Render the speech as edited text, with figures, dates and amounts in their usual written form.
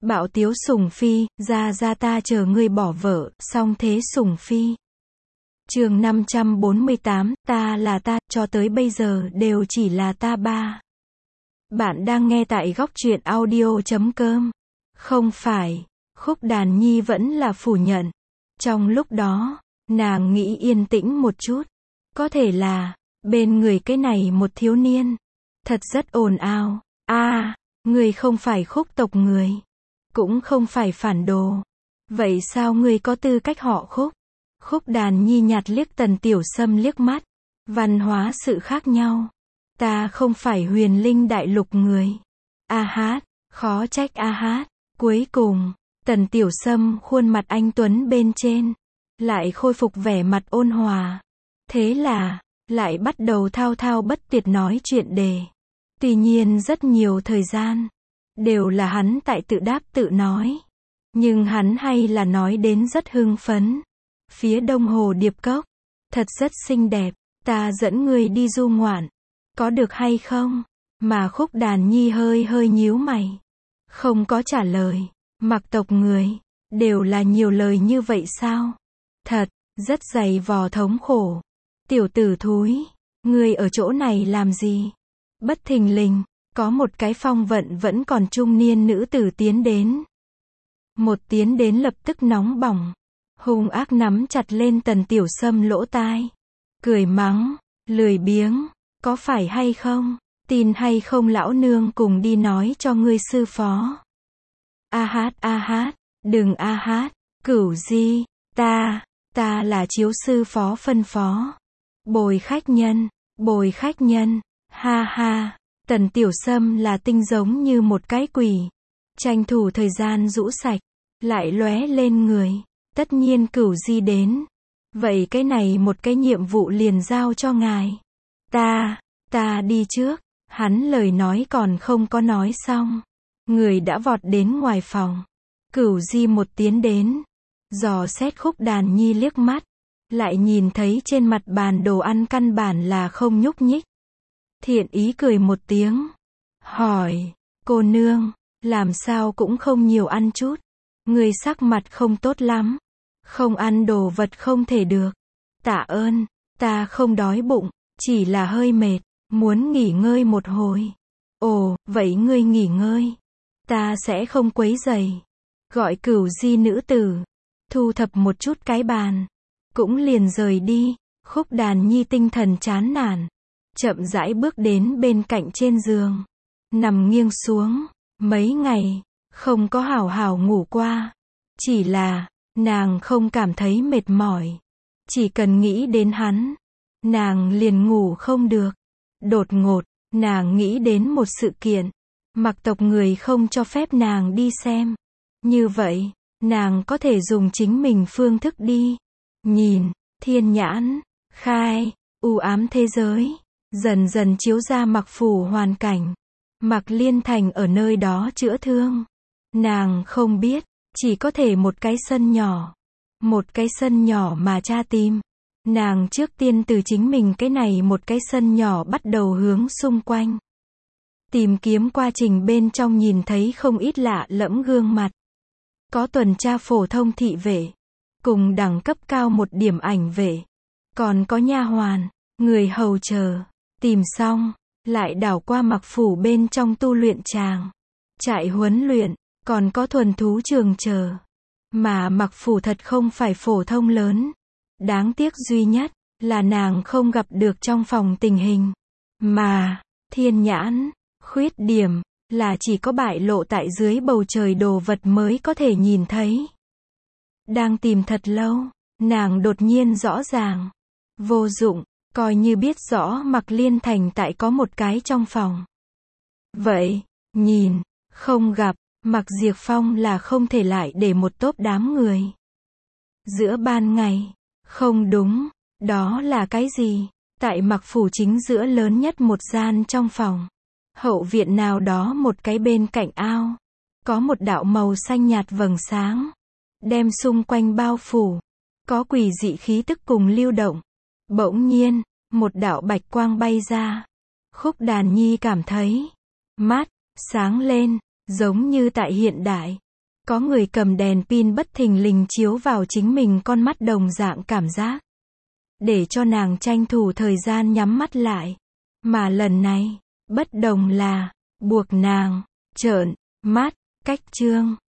Bạo tiếu sủng phi, ra ta chờ ngươi bỏ vợ, xong thế sủng phi. Chương 548, ta là ta, cho tới bây giờ đều chỉ là ta ba. Bạn đang nghe tại góc truyện audio.com. Không phải, Khúc Đàn Nhi vẫn là phủ nhận. Trong lúc đó, nàng nghĩ yên tĩnh một chút. Có thể là, bên người cái này một thiếu niên. Thật rất ồn ào. Ngươi không phải Khúc tộc người. Cũng không phải phản đồ. Vậy sao ngươi có tư cách họ Khúc? Khúc Đàn Nhi nhạt liếc Tần Tiểu Sâm liếc mắt. Văn hóa sự khác nhau. Ta không phải Huyền Linh đại lục người. Khó trách Cuối cùng, Tần Tiểu Sâm khuôn mặt anh tuấn bên trên lại khôi phục vẻ mặt ôn hòa. Thế là, lại bắt đầu thao thao bất tuyệt nói chuyện đề. Tuy nhiên rất nhiều thời gian, đều là hắn tại tự đáp tự nói. Nhưng hắn hay là nói đến rất hưng phấn. Phía đông hồ Điệp Cốc, thật rất xinh đẹp, ta dẫn ngươi đi du ngoạn. Có được hay không? Mà Khúc Đàn Nhi hơi nhíu mày. Không có trả lời. Mặc tộc người, đều là nhiều lời như vậy sao? Thật, rất dày vò thống khổ. Tiểu tử thúi, ngươi ở chỗ này làm gì? Bất thình lình, có một cái phong vận vẫn còn trung niên nữ tử tiến đến. Một tiến đến lập tức nóng bỏng. Hung ác nắm chặt lên Tần Tiểu Sâm lỗ tai. Cười mắng, lười biếng, có phải hay không? Tin hay không lão nương cùng đi nói cho ngươi sư phó. Đừng Cửu Di, ta là chiếu sư phó phân phó. Bồi khách nhân, ha. Tần Tiểu Sâm là tinh giống như một cái quỷ. Tranh thủ thời gian rũ sạch, lại lóe lên người. Tất nhiên Cửu Di đến. Vậy cái này một cái nhiệm vụ liền giao cho ngài. Ta đi trước. Hắn lời nói còn không có nói xong. Người đã vọt đến ngoài phòng. Cửu Di một tiến đến. Dò xét Khúc Đàn Nhi liếc mắt. Lại nhìn thấy trên mặt bàn đồ ăn căn bản là không nhúc nhích. Thiện ý cười một tiếng. Hỏi, cô nương, làm sao cũng không nhiều ăn chút. Người sắc mặt không tốt lắm. Không ăn đồ vật không thể được. Tạ ơn, ta không đói bụng, chỉ là hơi mệt, muốn nghỉ ngơi một hồi. Ồ, vậy ngươi nghỉ ngơi. Ta sẽ không quấy rầy. Gọi Cửu Di nữ tử. Thu thập một chút cái bàn. Cũng liền rời đi. Khúc Đàn Nhi tinh thần chán nản. Chậm rãi bước đến bên cạnh trên giường. Nằm nghiêng xuống. Mấy ngày, không có hảo hảo ngủ qua. Chỉ là, nàng không cảm thấy mệt mỏi. Chỉ cần nghĩ đến hắn, nàng liền ngủ không được. Đột ngột, nàng nghĩ đến một sự kiện. Mặc tộc người không cho phép nàng đi xem. Như vậy, nàng có thể dùng chính mình phương thức đi. Nhìn, thiên nhãn, khai, u ám thế giới. Dần dần chiếu ra Mặc phủ hoàn cảnh. Mặc Liên Thành ở nơi đó chữa thương. Nàng không biết, chỉ có thể một cái sân nhỏ. Một cái sân nhỏ mà cha tìm. Nàng trước tiên từ chính mình cái này một cái sân nhỏ bắt đầu hướng xung quanh. Tìm kiếm quá trình bên trong nhìn thấy không ít lạ lẫm gương mặt. Có tuần tra phổ thông thị vệ. Cùng đẳng cấp cao một điểm ảnh vệ. Còn có nha hoàn, người hầu chờ. Tìm xong, lại đảo qua Mặc phủ bên trong tu luyện tràng. Trại huấn luyện, còn có thuần thú trường chờ. Mà Mặc phủ thật không phải phổ thông lớn. Đáng tiếc duy nhất, là nàng không gặp được trong phòng tình hình. Mà, thiên nhãn, khuyết điểm, là chỉ có bại lộ tại dưới bầu trời đồ vật mới có thể nhìn thấy. Đang tìm thật lâu, nàng đột nhiên rõ ràng. Vô dụng, coi như biết rõ Mặc Liên Thành tại có một cái trong phòng. Vậy, nhìn, không gặp, Mặc Diệp Phong là không thể lại để một tốp đám người. Giữa ban ngày, không đúng, đó là cái gì? Tại Mặc phủ chính giữa lớn nhất một gian trong phòng. Hậu viện nào đó một cái bên cạnh ao. Có một đạo màu xanh nhạt vầng sáng. Đem xung quanh bao phủ. Có quỷ dị khí tức cùng lưu động. Bỗng nhiên, một đạo bạch quang bay ra. Khúc Đàn Nhi cảm thấy mắt sáng lên, giống như tại hiện đại. Có người cầm đèn pin bất thình lình chiếu vào chính mình con mắt đồng dạng cảm giác. Để cho nàng tranh thủ thời gian nhắm mắt lại. Mà lần này, bất đồng là, buộc nàng, trợn mắt, cách chương.